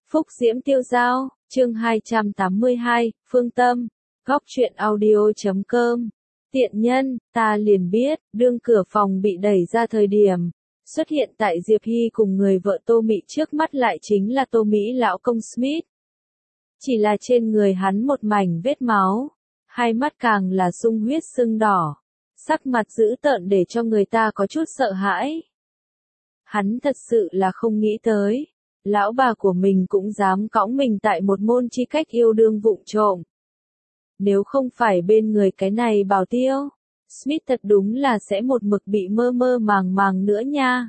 Phúc Diễm Tiêu Dao, chương 282, Phương Tâm, góc truyện audio.com. Tiện nhân, ta liền biết, đương cửa phòng bị đẩy ra thời điểm, xuất hiện tại Diệp Hy cùng người vợ Tô Mị trước mắt lại chính là Tô Mỹ lão công Smith. Chỉ là trên người hắn một mảnh vết máu, hai mắt càng là sung huyết sưng đỏ, sắc mặt dữ tợn để cho người ta có chút sợ hãi. Hắn thật sự là không nghĩ tới, lão bà của mình cũng dám cõng mình tại một môn chi cách yêu đương vụng trộm. Nếu không phải bên người cái này bảo tiêu, Smith thật đúng là sẽ một mực bị mơ mơ màng màng nữa nha.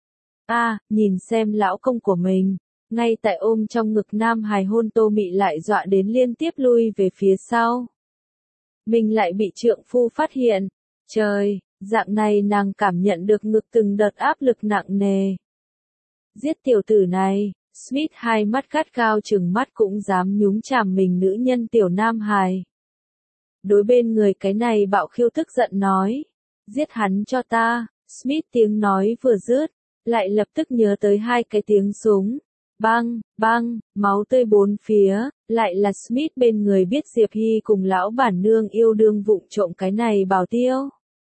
Nhìn xem lão công của mình, ngay tại ôm trong ngực nam hài hôn Tô Mị lại dọa đến liên tiếp lui về phía sau. Mình lại bị trượng phu phát hiện, trời, dạng này nàng cảm nhận được ngực từng đợt áp lực nặng nề. Giết tiểu tử này, Smith hai mắt gắt gao trừng mắt cũng dám nhúng chàm mình nữ nhân tiểu nam hài. Đối bên người cái này bạo khiêu tức giận nói, giết hắn cho ta, Smith tiếng nói vừa dứt, lại lập tức nhớ tới hai cái tiếng súng, bang, bang, máu tươi bốn phía, lại là Smith bên người biết Diệp Hy cùng lão bản nương yêu đương vụng trộm cái này bảo tiêu.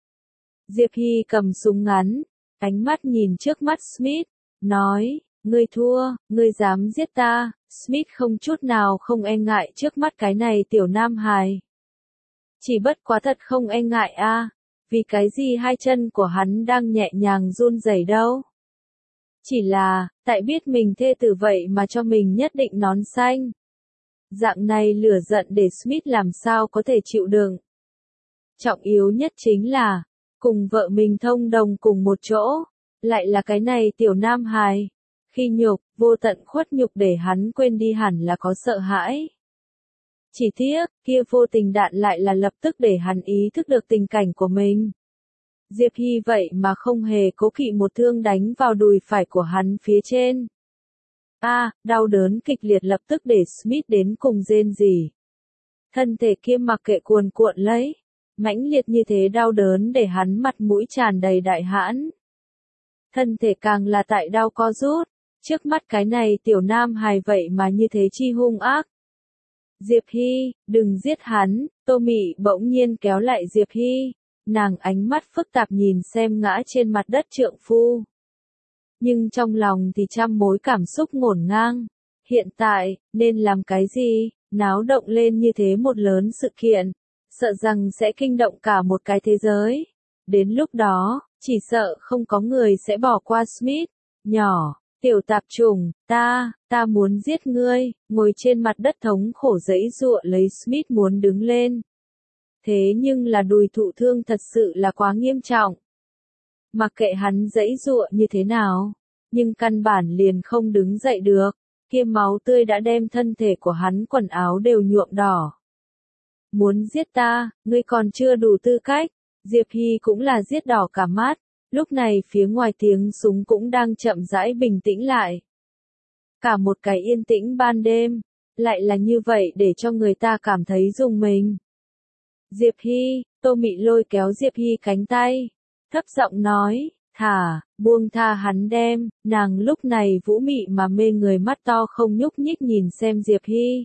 Diệp Hy cầm súng ngắn, ánh mắt nhìn trước mắt Smith, nói, ngươi thua, ngươi dám giết ta, Smith không chút nào không e ngại trước mắt cái này tiểu nam hài. Chỉ bất quá thật không e ngại vì cái gì hai chân của hắn đang nhẹ nhàng run rẩy đâu. Chỉ là, tại biết mình thê tử vậy mà cho mình nhất định nón xanh. Dạng này lửa giận để Smith làm sao có thể chịu đựng. Trọng yếu nhất chính là, cùng vợ mình thông đồng cùng một chỗ, lại là cái này tiểu nam hài. Khi nhục, vô tận khuất nhục để hắn quên đi hẳn là có sợ hãi. Chỉ tiếc, kia vô tình đạn lại là lập tức để hắn ý thức được tình cảnh của mình. Diệp Hy vậy mà không hề cố kỵ một thương đánh vào đùi phải của hắn phía trên. Đau đớn kịch liệt lập tức để Smith đến cùng rên rỉ. Thân thể kia mặc kệ cuồn cuộn lấy, mãnh liệt như thế đau đớn để hắn mặt mũi tràn đầy đại hãn. Thân thể càng là tại đau co rút, trước mắt cái này tiểu nam hài vậy mà như thế chi hung ác. Diệp Hy, đừng giết hắn, Tô Mị bỗng nhiên kéo lại Diệp Hy, nàng ánh mắt phức tạp nhìn xem ngã trên mặt đất trượng phu. Nhưng trong lòng thì trăm mối cảm xúc ngổn ngang, hiện tại, nên làm cái gì, náo động lên như thế một lớn sự kiện, sợ rằng sẽ kinh động cả một cái thế giới. Đến lúc đó, chỉ sợ không có người sẽ bỏ qua Smith, nhỏ. Tiểu tạp trùng, ta muốn giết ngươi, ngồi trên mặt đất thống khổ giãy giụa lấy Smith muốn đứng lên. Thế nhưng là đùi thụ thương thật sự là quá nghiêm trọng. Mặc kệ hắn giãy giụa như thế nào, nhưng căn bản liền không đứng dậy được, kia máu tươi đã đem thân thể của hắn quần áo đều nhuộm đỏ. Muốn giết ta, ngươi còn chưa đủ tư cách, Diệp Hy cũng là giết đỏ cả mắt. Lúc này phía ngoài tiếng súng cũng đang chậm rãi bình tĩnh lại. Cả một cái yên tĩnh ban đêm, lại là như vậy để cho người ta cảm thấy rùng mình. Diệp Hy, Tô Mị lôi kéo Diệp Hy cánh tay, thấp giọng nói, buông tha hắn đem, nàng lúc này vũ mị mà mê người mắt to không nhúc nhích nhìn xem Diệp Hy.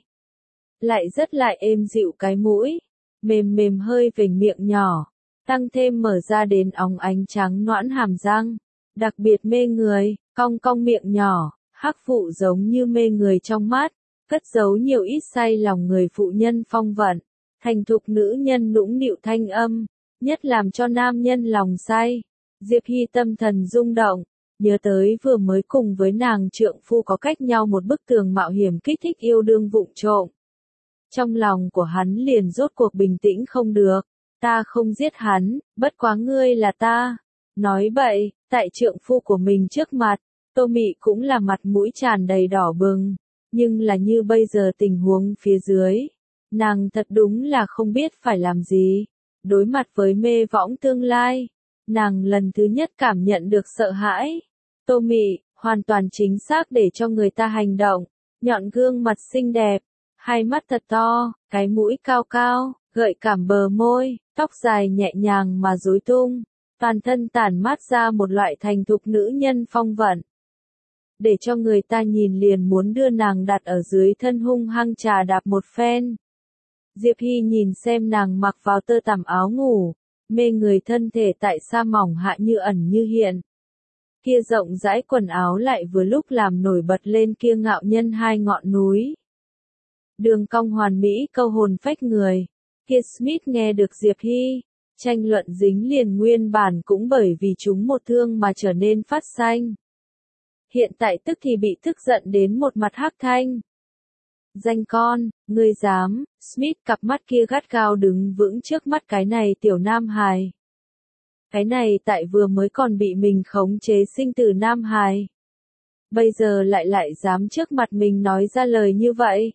Lại rất lại êm dịu cái mũi, mềm mềm hơi vểnh miệng nhỏ. Tăng thêm mở ra đến óng ánh trắng nõn hàm răng, đặc biệt mê người, cong cong miệng nhỏ, hắc phụ giống như mê người trong mắt, cất giấu nhiều ít say lòng người phụ nhân phong vận, thành thục nữ nhân nũng nịu thanh âm, nhất làm cho nam nhân lòng say. Diệp Hy tâm thần rung động, nhớ tới vừa mới cùng với nàng trượng phu có cách nhau một bức tường mạo hiểm kích thích yêu đương vụng trộm. Trong lòng của hắn liền rốt cuộc bình tĩnh không được. Ta không giết hắn, bất quá ngươi là ta. Nói bậy, tại trượng phu của mình trước mặt, Tô Mị cũng là mặt mũi tràn đầy đỏ bừng. Nhưng là như bây giờ tình huống phía dưới, nàng thật đúng là không biết phải làm gì. Đối mặt với mê võng tương lai, nàng lần thứ nhất cảm nhận được sợ hãi. Tô Mị, hoàn toàn chính xác để cho người ta hành động, nhọn gương mặt xinh đẹp, hai mắt thật to, cái mũi cao cao. Gợi cảm bờ môi, tóc dài nhẹ nhàng mà rối tung, toàn thân tản mát ra một loại thành thục nữ nhân phong vận. để cho người ta nhìn liền muốn đưa nàng đặt ở dưới thân hung hăng trà đạp một phen. Diệp Hy nhìn xem nàng mặc vào tơ tằm áo ngủ, mê người thân thể tại sa mỏng hạ như ẩn như hiện. Kia rộng rãi quần áo lại vừa lúc làm nổi bật lên kia ngạo nhân hai ngọn núi. Đường cong hoàn mỹ câu hồn phách người. Kia Smith nghe được Diệp Hy tranh luận dính liền nguyên bản cũng bởi vì chúng một thương mà trở nên phát xanh. Hiện tại tức thì bị tức giận đến một mặt hắc thanh. Danh con, ngươi dám, Smith cặp mắt kia gắt gao đứng vững trước mắt cái này tiểu nam hài. Cái này tại vừa mới còn bị mình khống chế sinh tử nam hài. Bây giờ lại dám trước mặt mình nói ra lời như vậy.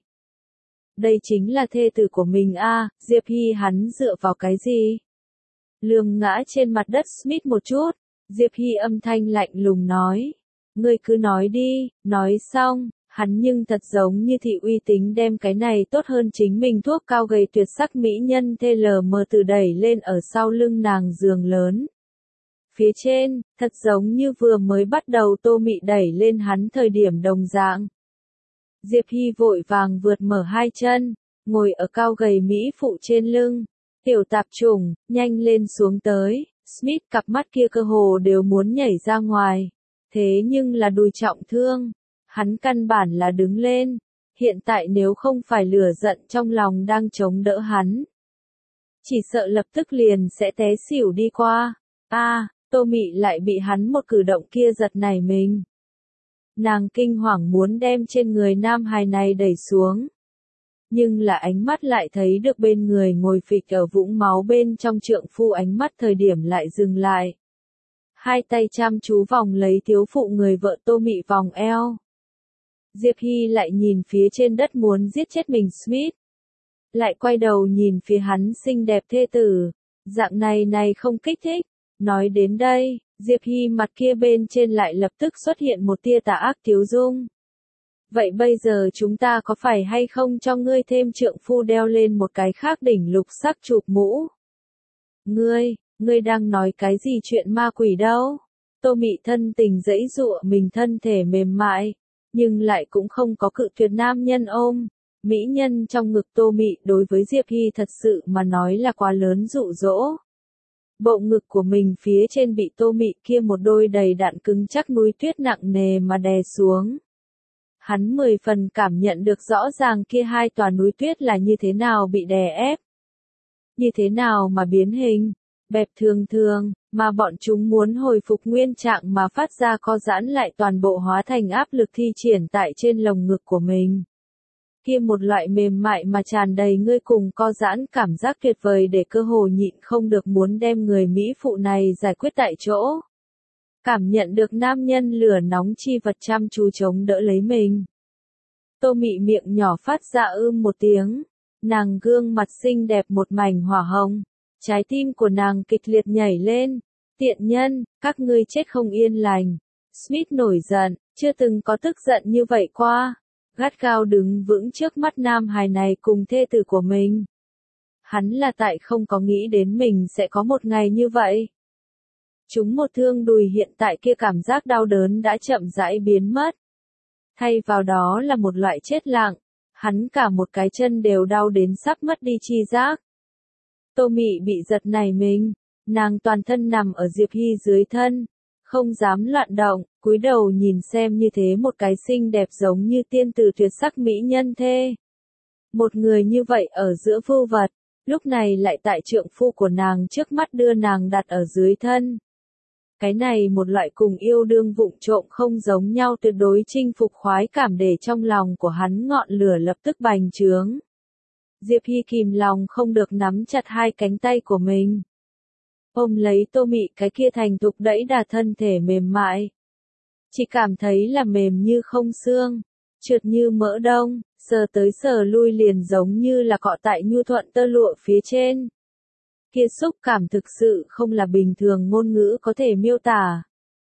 Đây chính là thê tử của mình a. Diệp Hy hắn dựa vào cái gì? Lườm ngã trên mặt đất Smith một chút, Diệp Hy âm thanh lạnh lùng nói. Ngươi cứ nói đi, nói xong, hắn nhưng thật giống như thị uy tín đem cái này tốt hơn chính mình thuốc cao gầy tuyệt sắc mỹ nhân TLM từ đẩy lên ở sau lưng nàng giường lớn. Phía trên, thật giống như vừa mới bắt đầu Tô Mị đẩy lên hắn thời điểm đồng dạng. Diệp Hy vội vàng vượt mở hai chân, ngồi ở cao gầy mỹ phụ trên lưng. Tiểu tạp chủng, nhanh lên xuống tới, Smith cặp mắt kia cơ hồ đều muốn nhảy ra ngoài. Thế nhưng là đùi trọng thương, hắn căn bản là đứng lên. Hiện tại nếu không phải lửa giận trong lòng đang chống đỡ hắn, chỉ sợ lập tức liền sẽ té xỉu đi qua. Tô Mị lại bị hắn một cử động kia giật nảy mình. Nàng kinh hoàng muốn đem trên người nam hài này đẩy xuống. Nhưng là ánh mắt lại thấy được bên người ngồi phịch ở vũng máu bên trong trượng phu ánh mắt thời điểm lại dừng lại. Hai tay chăm chú vòng lấy thiếu phụ người vợ Tô Mị vòng eo. Diệp Hy lại nhìn phía trên đất muốn giết chết mình Smith. Lại quay đầu nhìn phía hắn xinh đẹp thê tử. Dạng này không kích thích. Nói đến đây, Diệp Hy mặt kia bên trên lại lập tức xuất hiện một tia tà ác tiếu dung. Vậy bây giờ chúng ta có phải hay không cho ngươi thêm trượng phu đeo lên một cái khác đỉnh lục sắc chụp mũ? Ngươi đang nói cái gì chuyện ma quỷ đâu? Tô Mị thân tình dãy dụa mình thân thể mềm mại, nhưng lại cũng không có cự tuyệt nam nhân ôm. Mỹ nhân trong ngực Tô Mị đối với Diệp Hy thật sự mà nói là quá lớn dụ dỗ. Bộ ngực của mình phía trên bị Tô Mị kia một đôi đầy đặn cứng chắc núi tuyết nặng nề mà đè xuống. Hắn 10 phần cảm nhận được rõ ràng kia hai tòa núi tuyết là như thế nào bị đè ép. Như thế nào mà biến hình, bẹp thường, mà bọn chúng muốn hồi phục nguyên trạng mà phát ra co giãn lại toàn bộ hóa thành áp lực thi triển tại trên lồng ngực của mình. Kia một loại mềm mại mà tràn đầy ngươi cùng co giãn cảm giác tuyệt vời để cơ hồ nhịn không được muốn đem người Mỹ phụ này giải quyết tại chỗ. Cảm nhận được nam nhân lửa nóng chi vật chăm chú chống đỡ lấy mình. Tô Mị miệng nhỏ phát ra một tiếng. Nàng gương mặt xinh đẹp một mảnh hỏa hồng. Trái tim của nàng kịch liệt nhảy lên. Tiện nhân, các ngươi chết không yên lành. Smith nổi giận, chưa từng có tức giận như vậy qua. Gắt gao đứng vững trước mắt nam hài này cùng thê tử của mình. Hắn là tại không có nghĩ đến mình sẽ có một ngày như vậy. Chúng một thương đùi hiện tại kia cảm giác đau đớn đã chậm rãi biến mất. Thay vào đó là một loại chết lặng, hắn cả một cái chân đều đau đến sắp mất đi chi giác. Tô Mị bị giật nảy mình, nàng toàn thân nằm ở Diệp Hy dưới thân, không dám loạn động, cúi đầu nhìn xem như thế một cái xinh đẹp giống như tiên tử tuyệt sắc mỹ nhân thê. Một người như vậy ở giữa vưu vật, lúc này lại tại trượng phu của nàng trước mắt đưa nàng đặt ở dưới thân. Cái này một loại cùng yêu đương vụng trộm không giống nhau tuyệt đối chinh phục khoái cảm để trong lòng của hắn ngọn lửa lập tức bành trướng. Diệp Hy kìm lòng không được nắm chặt hai cánh tay của mình. Ôm lấy Tô Mị cái kia thành thục đẫy đà thân thể mềm mại. Chỉ cảm thấy là mềm như không xương, trượt như mỡ đông, sờ tới sờ lui liền giống như là cọ tại nhu thuận tơ lụa phía trên. Kia xúc cảm thực sự không là bình thường ngôn ngữ có thể miêu tả.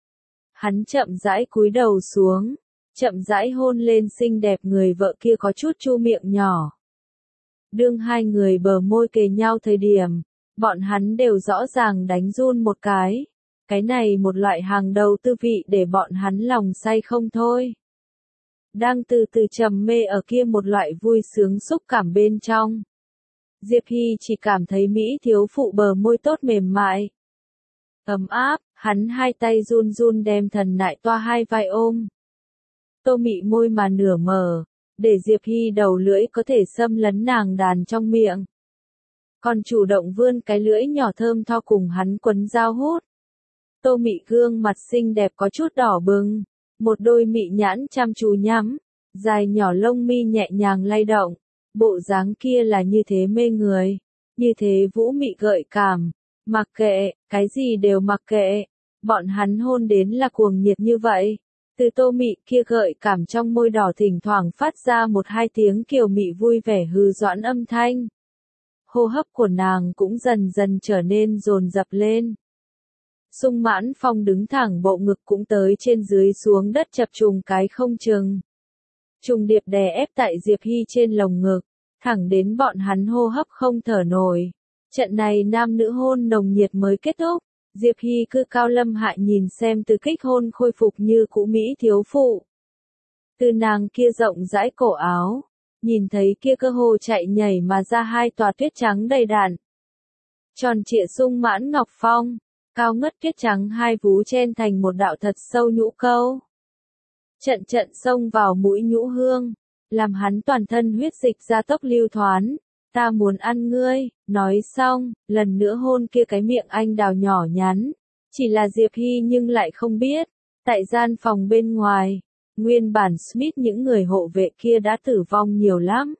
Hắn chậm rãi cúi đầu xuống, chậm rãi hôn lên xinh đẹp người vợ kia có chút chu miệng nhỏ. Đương hai người bờ môi kề nhau thời điểm, bọn hắn đều rõ ràng đánh run một cái. Cái này một loại hàng đầu tư vị để bọn hắn lòng say không thôi. Đang từ từ trầm mê ở kia một loại vui sướng xúc cảm bên trong. Diệp Hy chỉ cảm thấy Mỹ thiếu phụ bờ môi tốt mềm mại. Ấm áp, hắn hai tay run run đem thần nại toa hai vai ôm. Tô Mị môi mà nửa mở, để Diệp Hy đầu lưỡi có thể xâm lấn nàng đàn trong miệng. Còn chủ động vươn cái lưỡi nhỏ thơm tho cùng hắn quấn dao hút. Tô Mị gương mặt xinh đẹp có chút đỏ bừng, một đôi mị nhãn chăm chú nhắm, dài nhỏ lông mi nhẹ nhàng lay động, bộ dáng kia là như thế mê người, như thế vũ mị gợi cảm, mặc kệ, cái gì đều mặc kệ, bọn hắn hôn đến là cuồng nhiệt như vậy. Từ Tô Mị kia gợi cảm trong môi đỏ thỉnh thoảng phát ra một hai tiếng kiều mị vui vẻ hư doãn âm thanh. Hô hấp của nàng cũng dần dần trở nên dồn dập lên. Sung Mãn Phong đứng thẳng bộ ngực cũng tới trên dưới xuống đất chập trùng cái không chừng. Trùng điệp đè ép tại Diệp Hy trên lồng ngực, thẳng đến bọn hắn hô hấp không thở nổi. Trận này nam nữ hôn nồng nhiệt mới kết thúc, Diệp Hy cư cao lâm hại nhìn xem từ kích hôn khôi phục như cũ Mỹ thiếu phụ. Từ nàng kia rộng rãi cổ áo, nhìn thấy kia cơ hồ chạy nhảy mà ra hai tòa tuyết trắng đầy đặn. Tròn trịa sung mãn ngọc phong, cao ngất tuyết trắng hai vú chen thành một đạo thật sâu nhũ câu. Trận trận xông vào mũi nhũ hương, làm hắn toàn thân huyết dịch ra tốc lưu thoán. Ta muốn ăn ngươi, nói xong, lần nữa hôn kia cái miệng anh đào nhỏ nhắn. Chỉ là Diệp Hy nhưng lại không biết, tại gian phòng bên ngoài, nguyên bản Smith những người hộ vệ kia đã tử vong nhiều lắm.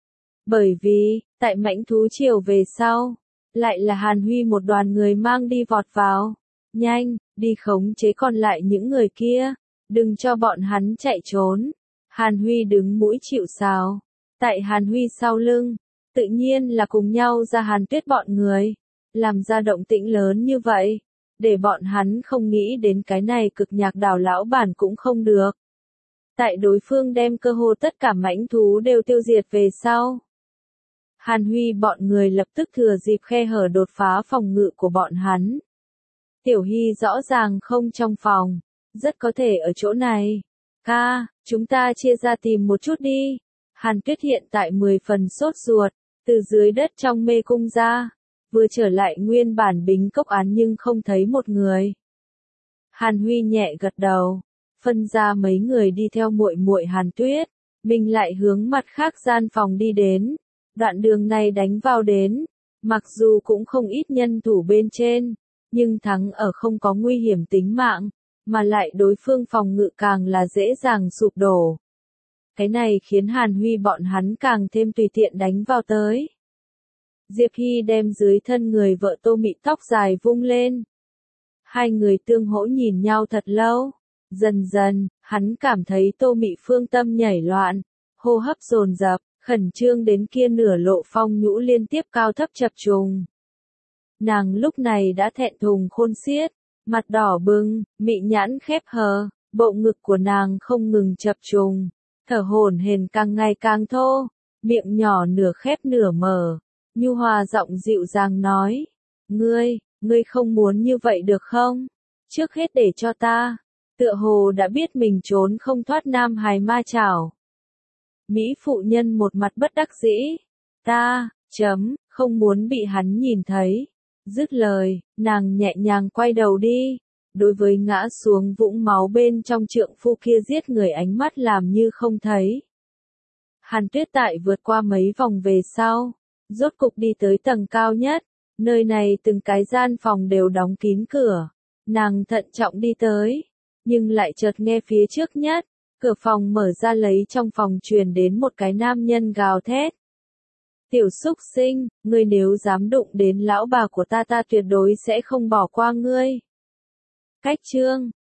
Bởi vì, tại mãnh thú chiều về sau, lại là Hàn Huy một đoàn người mang đi vọt vào. Nhanh, đi khống chế còn lại những người kia, đừng cho bọn hắn chạy trốn. Hàn Huy đứng mũi chịu sào, tại Hàn Huy sau lưng. Tự nhiên là cùng nhau ra Hàn Tuyết bọn người, làm ra động tĩnh lớn như vậy, để bọn hắn không nghĩ đến cái này cực nhạc đảo lão bản cũng không được. Tại đối phương đem cơ hồ tất cả mãnh thú đều tiêu diệt về sau. Hàn Huy bọn người lập tức thừa dịp khe hở đột phá phòng ngự của bọn hắn. Tiểu Hy rõ ràng không trong phòng, rất có thể ở chỗ này. Ca, chúng ta chia ra tìm một chút đi. Hàn Tuyết hiện tại 10 phần sốt ruột. Từ dưới đất trong mê cung ra, vừa trở lại nguyên bản bính cốc án nhưng không thấy một người. Hàn Huy nhẹ gật đầu, phân ra mấy người đi theo muội muội Hàn Tuyết, mình lại hướng mặt khác gian phòng đi đến. Đoạn đường này đánh vào đến, mặc dù cũng không ít nhân thủ bên trên, nhưng thắng ở không có nguy hiểm tính mạng, mà lại đối phương phòng ngự càng là dễ dàng sụp đổ. Cái này khiến Hàn Huy bọn hắn càng thêm tùy tiện đánh vào tới. Diệp Hy đem dưới thân người vợ Tô Mị tóc dài vung lên. Hai người tương hỗ nhìn nhau thật lâu. Dần dần, hắn cảm thấy Tô Mị phương tâm nhảy loạn, hô hấp dồn dập, khẩn trương đến kia nửa lộ phong nhũ liên tiếp cao thấp chập trùng. Nàng lúc này đã thẹn thùng khôn xiết, mặt đỏ bừng, mị nhãn khép hờ, bộ ngực của nàng không ngừng chập trùng. Thở hổn hển càng ngày càng thô, miệng nhỏ nửa khép nửa mở, nhu hòa giọng dịu dàng nói, ngươi không muốn như vậy được không? Trước hết để cho ta, tựa hồ đã biết mình trốn không thoát nam hài ma chảo. Mỹ phụ nhân một mặt bất đắc dĩ, không muốn bị hắn nhìn thấy. Dứt lời, nàng nhẹ nhàng quay đầu đi. Đối với ngã xuống vũng máu bên trong trượng phu kia giết người ánh mắt làm như không thấy. Hàn Tuyết tại vượt qua mấy vòng về sau, rốt cục đi tới tầng cao nhất, nơi này từng cái gian phòng đều đóng kín cửa. Nàng thận trọng đi tới, nhưng lại chợt nghe phía trước nhất, cửa phòng mở ra lấy trong phòng truyền đến một cái nam nhân gào thét. Tiểu xúc sinh, ngươi nếu dám đụng đến lão bà của ta tuyệt đối sẽ không bỏ qua ngươi. Cách chương